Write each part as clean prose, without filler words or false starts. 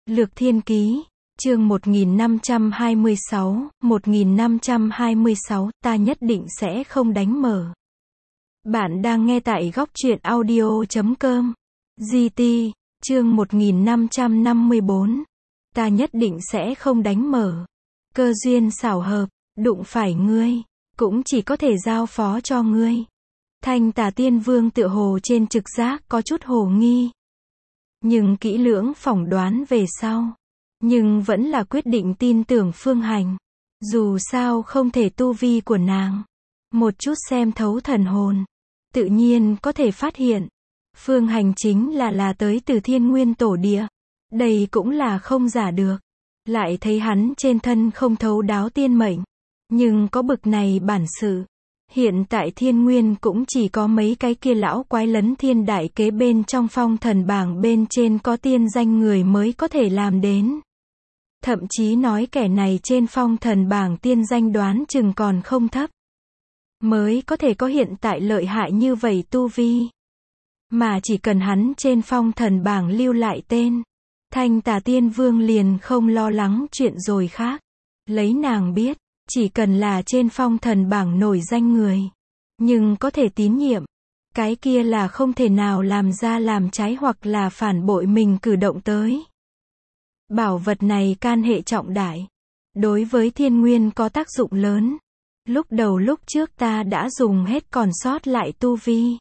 Lược Thiên Ký, chương 1526, ta nhất định sẽ không đánh mở. Bạn đang nghe tại góc truyện audio.com. GT, chương 1554. Ta nhất định sẽ không đánh mở. Cơ duyên xảo hợp, đụng phải ngươi, cũng chỉ có thể giao phó cho ngươi. Thanh Tà Tiên Vương tựa hồ trên trực giác có chút hồ nghi. Nhưng kỹ lưỡng phỏng đoán về sau. Nhưng vẫn là quyết định tin tưởng Phương Hành. Dù sao không thể tu vi của nàng. Một chút xem thấu thần hồn. Tự nhiên có thể phát hiện. Phương Hành chính là tới từ Thiên Nguyên Tổ Địa. Đây cũng là không giả được. Lại thấy hắn trên thân không thấu đáo tiên mệnh. Nhưng có bực này bản sự. Hiện tại Thiên Nguyên cũng chỉ có mấy cái kia lão quái lấn thiên đại kế bên trong phong thần bảng bên trên có tiên danh người mới có thể làm đến. Thậm chí nói kẻ này trên phong thần bảng tiên danh đoán chừng còn không thấp. Mới có thể có hiện tại lợi hại như vậy tu vi. Mà chỉ cần hắn trên phong thần bảng lưu lại tên. Thanh Tà Tiên Vương liền không lo lắng chuyện rồi khác. Lấy nàng biết. Chỉ cần là trên phong thần bảng nổi danh người. Nhưng có thể tín nhiệm. Cái kia là không thể nào làm ra làm trái hoặc là phản bội mình cử động tới. Bảo vật này can hệ trọng đại. Đối với Thiên Nguyên có tác dụng lớn. Lúc trước ta đã dùng hết còn sót lại tu vi.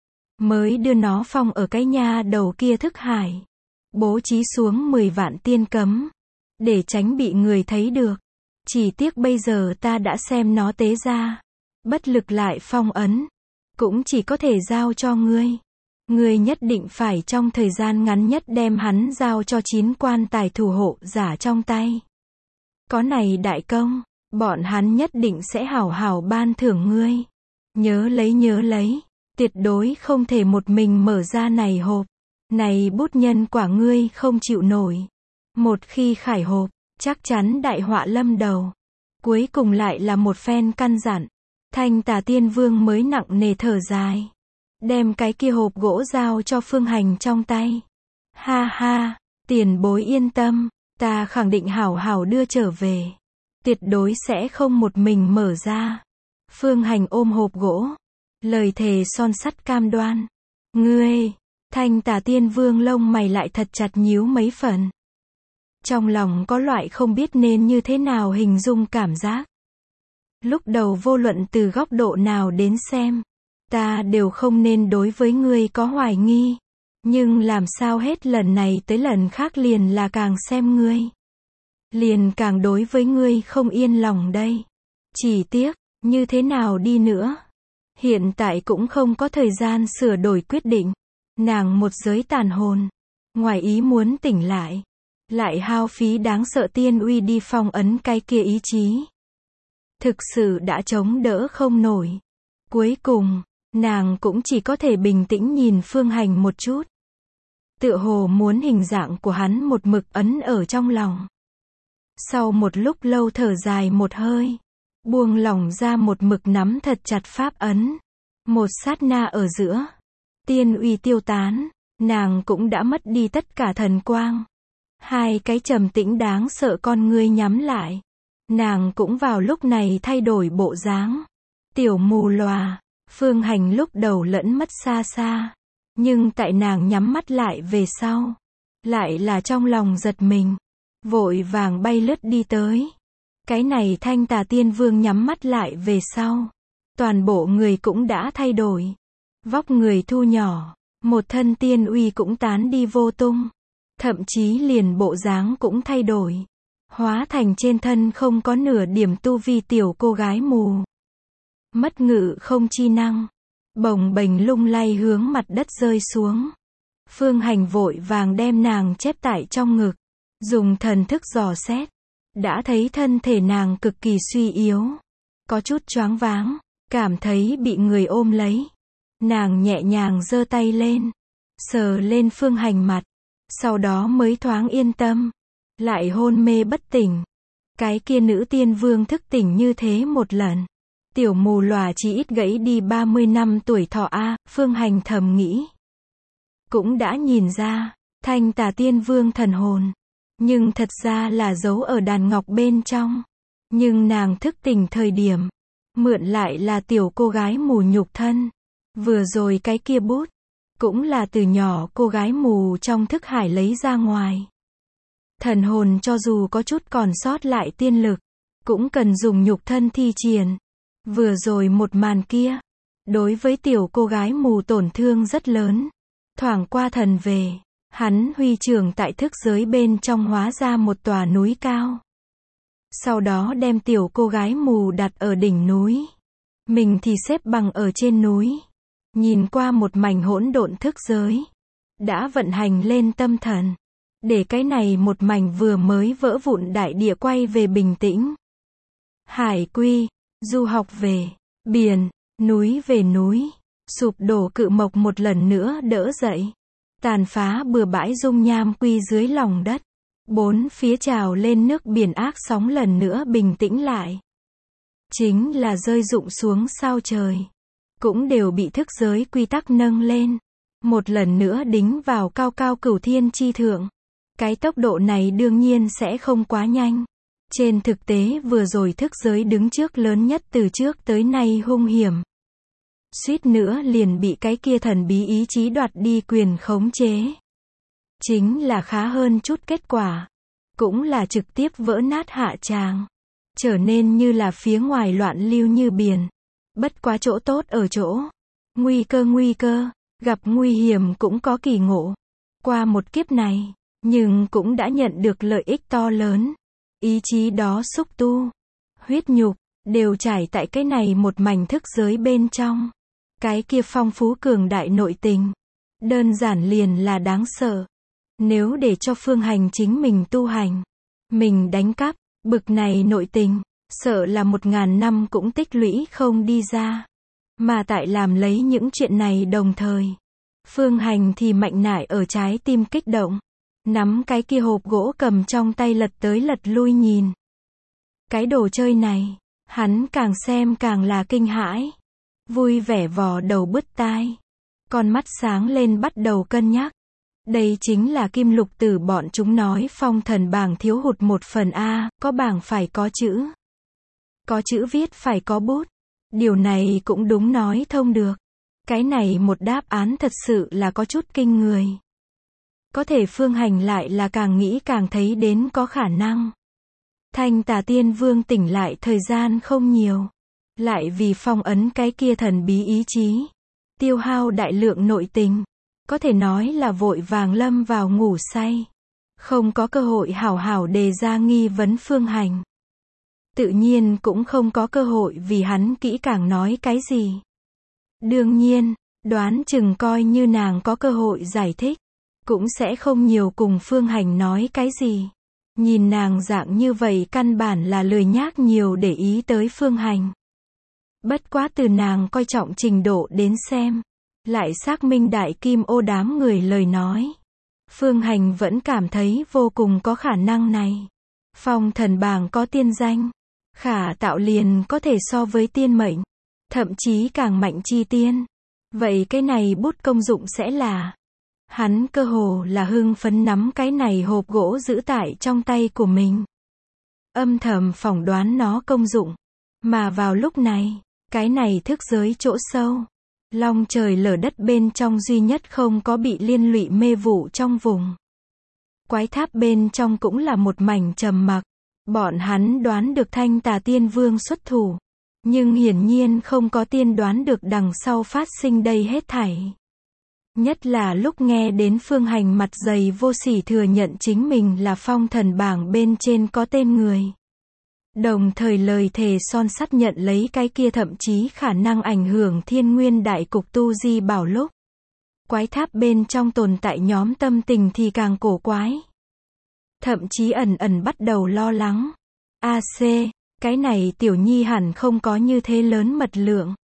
Mới đưa nó phong ở cái nha đầu kia thức hải. Bố trí xuống 10 vạn tiên cấm. Để tránh bị người thấy được. Chỉ tiếc bây giờ ta đã xem nó tế ra. Bất lực lại phong ấn. Cũng chỉ có thể giao cho ngươi. Ngươi nhất định phải trong thời gian ngắn nhất đem hắn giao cho 9 quan tài thủ hộ giả trong tay. Có này đại công, bọn hắn nhất định sẽ hảo hảo ban thưởng ngươi. Nhớ lấy. Tuyệt đối không thể một mình mở ra này hộp. Này bút nhân quả ngươi không chịu nổi. Một khi khải hộp. Chắc chắn đại họa lâm đầu. Cuối cùng lại là một phen căn dặn. Thanh Tà Tiên Vương mới nặng nề thở dài. Đem cái kia hộp gỗ giao cho Phương Hành trong tay. Ha ha, tiền bối yên tâm. Ta khẳng định hảo hảo đưa trở về. Tuyệt đối sẽ không một mình mở ra. Phương Hành ôm hộp gỗ. Lời thề son sắt cam đoan. Ngươi, Thanh Tà Tiên Vương lông mày lại thật chặt nhíu mấy phần. Trong lòng có loại không biết nên như thế nào hình dung cảm giác. Lúc đầu vô luận từ góc độ nào đến xem. Ta đều không nên đối với ngươi có hoài nghi. Nhưng làm sao hết lần này tới lần khác liền là càng xem ngươi. Liền càng đối với ngươi không yên lòng đây. Chỉ tiếc, như thế nào đi nữa. Hiện tại cũng không có thời gian sửa đổi quyết định. Nàng một giới tàn hồn. Ngoài ý muốn tỉnh lại. Lại hao phí đáng sợ tiên uy đi phong ấn cái kia ý chí. Thực sự đã chống đỡ không nổi. Cuối cùng, nàng cũng chỉ có thể bình tĩnh nhìn Phương Hành một chút. Tựa hồ muốn hình dạng của hắn một mực ấn ở trong lòng. Sau một lúc lâu thở dài một hơi. Buông lỏng ra một mực nắm thật chặt pháp ấn. Một sát na ở giữa. Tiên uy tiêu tán. Nàng cũng đã mất đi tất cả thần quang. Hai cái trầm tĩnh đáng sợ con ngươi nhắm lại. Nàng cũng vào lúc này thay đổi bộ dáng. Tiểu mù lòa. Phương Hành lúc đầu lẫn mất xa xa. Nhưng tại nàng nhắm mắt lại về sau. Lại là trong lòng giật mình. Vội vàng bay lướt đi tới. Cái này Thanh Tà Tiên Vương nhắm mắt lại về sau. Toàn bộ người cũng đã thay đổi. Vóc người thu nhỏ. Một thân tiên uy cũng tán đi vô tung. Thậm chí liền bộ dáng cũng thay đổi. Hóa thành trên thân không có nửa điểm tu vi tiểu cô gái mù. Mất ngự không chi năng. Bồng bềnh lung lay hướng mặt đất rơi xuống. Phương Hành vội vàng đem nàng chép tại trong ngực. Dùng thần thức dò xét. Đã thấy thân thể nàng cực kỳ suy yếu. Có chút choáng váng. Cảm thấy bị người ôm lấy. Nàng nhẹ nhàng giơ tay lên. Sờ lên Phương Hành mặt. Sau đó mới thoáng yên tâm. Lại hôn mê bất tỉnh. Cái kia nữ tiên vương thức tỉnh như thế một lần. Tiểu mù lòa chỉ ít gãy đi 30 năm tuổi thọ a. Phương Hành thầm nghĩ. Cũng đã nhìn ra. Thanh Tà Tiên Vương thần hồn. nhưng thật ra là giấu ở đàn ngọc bên trong. Nhưng nàng thức tỉnh thời điểm, mượn lại là tiểu cô gái mù nhục thân. Vừa rồi cái kia bút, cũng là từ nhỏ cô gái mù trong thức hải lấy ra ngoài. Thần hồn cho dù có chút còn sót lại tiên lực, cũng cần dùng nhục thân thi triển. Vừa rồi một màn kia, đối với tiểu cô gái mù tổn thương rất lớn. Thoảng qua thần về, hắn huy trưởng tại thức giới bên trong hóa ra một tòa núi cao. Sau đó đem tiểu cô gái mù đặt ở đỉnh núi. Mình thì xếp bằng ở trên núi. Nhìn qua một mảnh hỗn độn thức giới. Đã vận hành lên tâm thần. Để cái này một mảnh vừa mới vỡ vụn đại địa quay về bình tĩnh. Hải quy, du học về, biển, núi về núi. Sụp đổ cự mộc một lần nữa đỡ dậy. Tàn phá bừa bãi dung nham quy dưới lòng đất. Bốn phía trào lên nước biển ác sóng lần nữa bình tĩnh lại. Chính là rơi rụng xuống sao trời. Cũng đều bị thức giới quy tắc nâng lên. Một lần nữa đính vào cao cao cửu thiên chi thượng. Cái tốc độ này đương nhiên sẽ không quá nhanh. Trên thực tế vừa rồi thức giới đứng trước lớn nhất từ trước tới nay hung hiểm. Suýt nữa liền bị cái kia thần bí ý chí đoạt đi quyền khống chế. Chính là khá hơn chút kết quả. Cũng là trực tiếp vỡ nát hạ tràng. Trở nên như là phía ngoài loạn lưu như biển. Bất quá chỗ tốt ở chỗ. Nguy cơ, gặp nguy hiểm cũng có kỳ ngộ. Qua một kiếp này, nhưng cũng đã nhận được lợi ích to lớn. Ý chí đó xúc tu, huyết nhục, đều trải tại cái này một mảnh thức giới bên trong. Cái kia phong phú cường đại nội tình. Đơn giản liền là đáng sợ. Nếu để cho Phương Hành chính mình tu hành, mình đánh cắp, bực này nội tình, sợ là 1000 năm cũng tích lũy không đi ra. Mà tại làm lấy những chuyện này đồng thời, Phương Hành thì mạnh nại ở trái tim kích động. Nắm cái kia hộp gỗ cầm trong tay lật tới lật lui nhìn. Cái đồ chơi này, hắn càng xem càng là kinh hãi. Vui vẻ vò đầu bứt tai. Con mắt sáng lên bắt đầu cân nhắc. Đây chính là kim lục tử bọn chúng nói phong thần bảng thiếu hụt một phần A, có bảng phải có chữ. Có chữ viết phải có bút. Điều này cũng đúng nói thông được. Cái này một đáp án thật sự là có chút kinh người. Có thể Phương Hành lại là càng nghĩ càng thấy đến có khả năng. Thanh Tà Tiên Vương tỉnh lại thời gian không nhiều. Lại vì phong ấn cái kia thần bí ý chí. Tiêu hao đại lượng nội tình. Có thể nói là vội vàng lâm vào ngủ say. Không có cơ hội hảo hảo đề ra nghi vấn Phương Hành. Tự nhiên cũng không có cơ hội vì hắn kỹ càng nói cái gì. Đương nhiên, đoán chừng coi như nàng có cơ hội giải thích. Cũng sẽ không nhiều cùng Phương Hành nói cái gì. Nhìn nàng dạng như vậy căn bản là lười nhác nhiều để ý tới Phương Hành. Bất quá từ nàng coi trọng trình độ đến xem. Lại xác minh đại kim ô đám người lời nói. Phương Hành vẫn cảm thấy vô cùng có khả năng này. Phong thần bảng có tiên danh. Khả tạo liền có thể so với tiên mệnh. Thậm chí càng mạnh chi tiên. Vậy cái này bút công dụng sẽ là... Hắn cơ hồ là hưng phấn nắm cái này hộp gỗ giữ tại trong tay của mình. Âm thầm phỏng đoán nó công dụng. Mà vào lúc này, cái này thức giới chỗ sâu. Long trời lở đất bên trong duy nhất không có bị liên lụy mê vụ trong vùng. Quái tháp bên trong cũng là một mảnh trầm mặc. Bọn hắn đoán được Thanh Tà Tiên Vương xuất thủ. Nhưng hiển nhiên không có tiên đoán được đằng sau phát sinh đây hết thảy. Nhất là lúc nghe đến Phương Hành mặt dày vô sỉ thừa nhận chính mình là phong thần bảng bên trên có tên người. Đồng thời lời thề son sắt nhận lấy cái kia thậm chí khả năng ảnh hưởng thiên nguyên đại cục tu di bảo lúc. Quái tháp bên trong tồn tại nhóm tâm tình thì càng cổ quái. Thậm chí ẩn ẩn bắt đầu lo lắng. AC, cái này tiểu nhi hẳn không có như thế lớn mật lượng.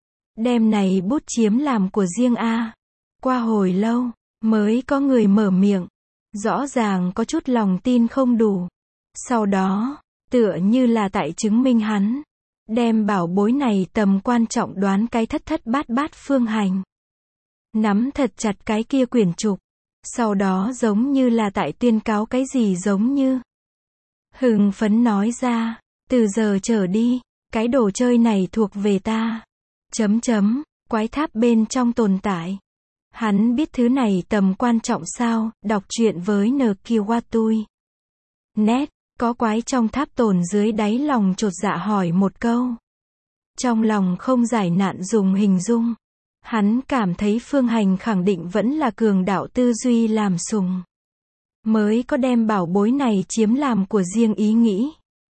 Đem này bút chiếm làm của riêng A. Qua hồi lâu, mới có người mở miệng. Rõ ràng có chút lòng tin không đủ. Sau đó, tựa như là tại chứng minh hắn. Đem bảo bối này tầm quan trọng đoán cái thất thất bát bát Phương Hành. Nắm thật chặt cái kia quyển trục. Sau đó giống như là tại tuyên cáo cái gì giống như. Hưng phấn nói ra, từ giờ trở đi, cái đồ chơi này thuộc về ta. Quái tháp bên trong tồn tại. Hắn biết thứ này tầm quan trọng sao, đọc truyện với NQWatui. Net, có quái trong tháp tồn dưới đáy lòng chột dạ hỏi một câu. Trong lòng không giải nạn dùng hình dung. Hắn cảm thấy Phương Hành khẳng định vẫn là cường đạo tư duy làm sùng. Mới có đem bảo bối này chiếm làm của riêng ý nghĩ.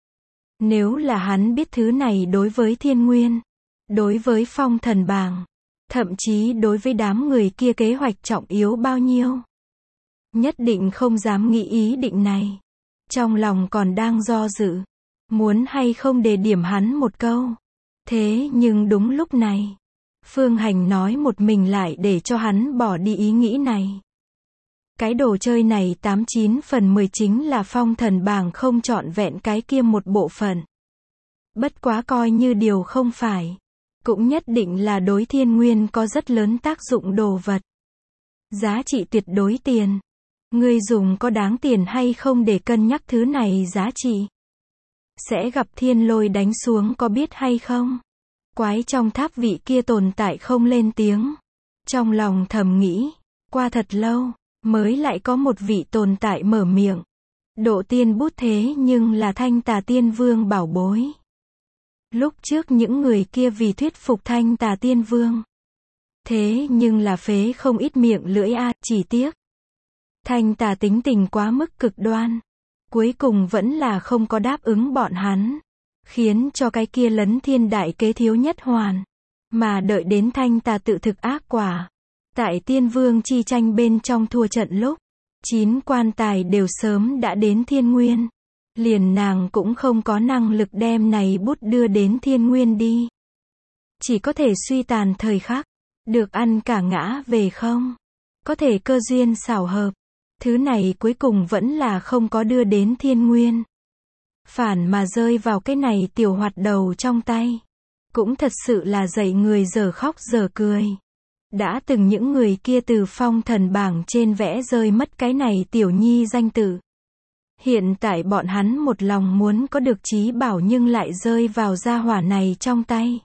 Nếu là hắn biết thứ này đối với Thiên Nguyên, đối với Phong Thần Bảng, thậm chí đối với đám người kia kế hoạch trọng yếu bao nhiêu, nhất định không dám nghĩ ý định này. Trong lòng còn đang do dự, muốn hay không đề điểm hắn một câu. Thế nhưng đúng lúc này, Phương Hành nói một mình lại để cho hắn bỏ đi ý nghĩ này. Cái đồ chơi này 89 phần 10 chính là Phong Thần Bảng không trọn vẹn cái kia một bộ phận. Bất quá coi như điều không phải, cũng nhất định là đối Thiên Nguyên có rất lớn tác dụng đồ vật. Giá trị tuyệt đối tiền. Ngươi dùng có đáng tiền hay không để cân nhắc thứ này giá trị. Sẽ gặp thiên lôi đánh xuống có biết hay không? Quái trong tháp vị kia tồn tại không lên tiếng. Trong lòng thầm nghĩ, qua thật lâu, mới lại có một vị tồn tại mở miệng. Độ tiên bút thế nhưng là Thanh Tà Tiên Vương bảo bối. Lúc trước những người kia vì thuyết phục Thanh Tà Tiên Vương. Thế nhưng là phế không ít miệng lưỡi chỉ tiếc. Thanh Tà tính tình quá mức cực đoan. Cuối cùng vẫn là không có đáp ứng bọn hắn. Khiến cho cái kia lấn thiên đại kế thiếu nhất hoàn. Mà đợi đến Thanh Tà tự thực ác quả. Tại Tiên Vương chi tranh bên trong thua trận lúc, 9 quan tài đều sớm đã đến Thiên Nguyên. Liền nàng cũng không có năng lực đem này bút đưa đến Thiên Nguyên đi. Chỉ có thể suy tàn thời khắc, được ăn cả ngã về không. Có thể cơ duyên xảo hợp. Thứ này cuối cùng vẫn là không có đưa đến Thiên Nguyên. Phản mà rơi vào cái này tiểu hoạt đầu trong tay. Cũng thật sự là dạy người giờ khóc giờ cười. Đã từng những người kia từ Phong Thần Bảng trên vẽ rơi mất cái này tiểu nhi danh tự. Hiện tại bọn hắn một lòng muốn có được trí bảo nhưng lại rơi vào gia hỏa này trong tay.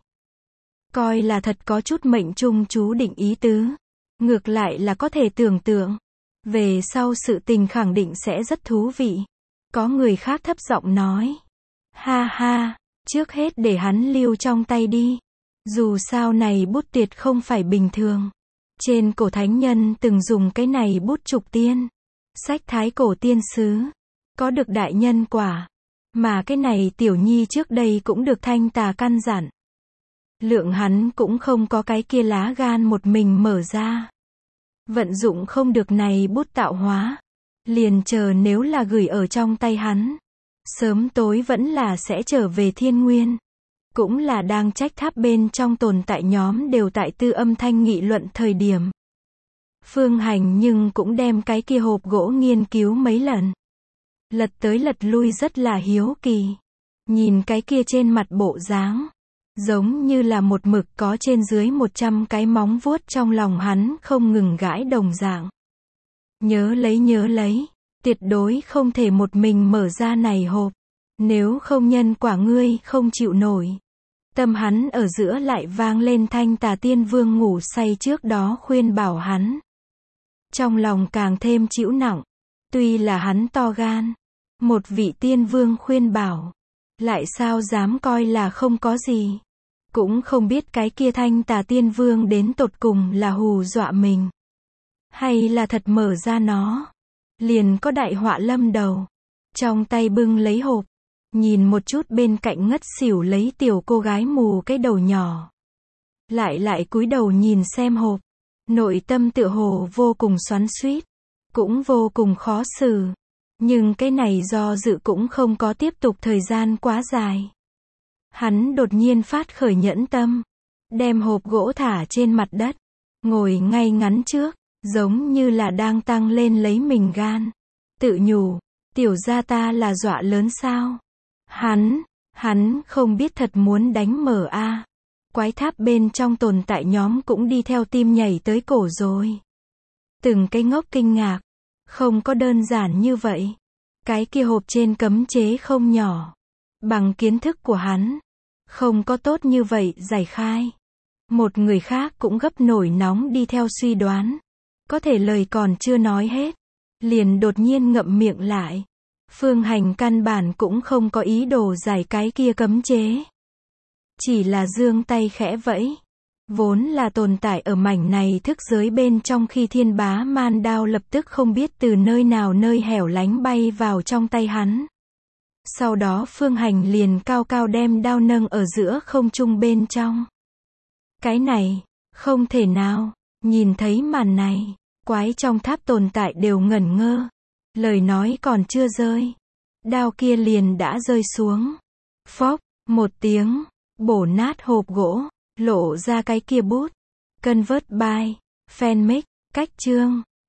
Coi là thật có chút mệnh trung chú định ý tứ. Ngược lại là có thể tưởng tượng. Về sau sự tình khẳng định sẽ rất thú vị. Có người khác thấp giọng nói. Ha ha, trước hết để hắn lưu trong tay đi. Dù sao này bút tuyệt không phải bình thường. Trên cổ thánh nhân từng dùng cái này bút trục tiên. Sách thái cổ tiên sứ. Có được đại nhân quả. Mà cái này tiểu nhi trước đây cũng được Thanh Tà căn dặn. Lượng hắn cũng không có cái kia lá gan một mình mở ra. Vận dụng không được này bút tạo hóa. Liền chờ nếu là gửi ở trong tay hắn. Sớm tối vẫn là sẽ trở về Thiên Nguyên. Cũng là đang trách tháp bên trong tồn tại nhóm đều tại tư âm thanh nghị luận thời điểm. Phương Hành nhưng cũng đem cái kia hộp gỗ nghiên cứu mấy lần. Lật tới lật lui rất là hiếu kỳ. Nhìn cái kia trên mặt bộ dáng. Giống như là một mực có trên dưới 100 cái móng vuốt trong lòng hắn không ngừng gãi đồng dạng. Nhớ lấy. Tuyệt đối không thể một mình mở ra này hộp. Nếu không nhân quả ngươi không chịu nổi. Tâm hắn ở giữa lại vang lên Thanh Tà Tiên Vương ngủ say trước đó khuyên bảo hắn. Trong lòng càng thêm chịu nặng. Tuy là hắn to gan. Một vị tiên vương khuyên bảo. Lại sao dám coi là không có gì. Cũng không biết cái kia Thanh Tà Tiên Vương đến tột cùng là hù dọa mình. Hay là thật mở ra nó. Liền có đại họa lâm đầu. Trong tay bưng lấy hộp. Nhìn một chút bên cạnh ngất xỉu lấy tiểu cô gái mù cái đầu nhỏ. Lại cúi đầu nhìn xem hộp. Nội tâm tựa hồ vô cùng xoắn xuýt. Cũng vô cùng khó xử. Nhưng cái này do dự cũng không có tiếp tục thời gian quá dài. Hắn đột nhiên phát khởi nhẫn tâm. Đem hộp gỗ thả trên mặt đất. Ngồi ngay ngắn trước. Giống như là đang tăng lên lấy mình gan. Tự nhủ. Tiểu gia ta là dọa lớn sao? Hắn không biết thật muốn đánh mở Quái tháp bên trong tồn tại nhóm cũng đi theo tim nhảy tới cổ rồi. Từng cái ngốc kinh ngạc. Không có đơn giản như vậy. Cái kia hộp trên cấm chế không nhỏ. Bằng kiến thức của hắn. Không có tốt như vậy giải khai. Một người khác cũng gấp nổi nóng đi theo suy đoán. Có thể lời còn chưa nói hết. Liền đột nhiên ngậm miệng lại. Phương Hành căn bản cũng không có ý đồ giải cái kia cấm chế. Chỉ là giương tay khẽ vẫy. Vốn là tồn tại ở mảnh này thức giới bên trong khi thiên bá man đao lập tức không biết từ nơi nào nơi hẻo lánh bay vào trong tay hắn. Sau đó Phương Hành liền cao cao đem đao nâng ở giữa không trung bên trong. Cái này, không thể nào, nhìn thấy màn này, quái trong tháp tồn tại đều ngẩn ngơ. Lời nói còn chưa rơi. Đao kia liền đã rơi xuống. Phốc, một tiếng, bổ nát hộp gỗ, lộ ra cái kia bút. Convert by, Fanmic, cách chương.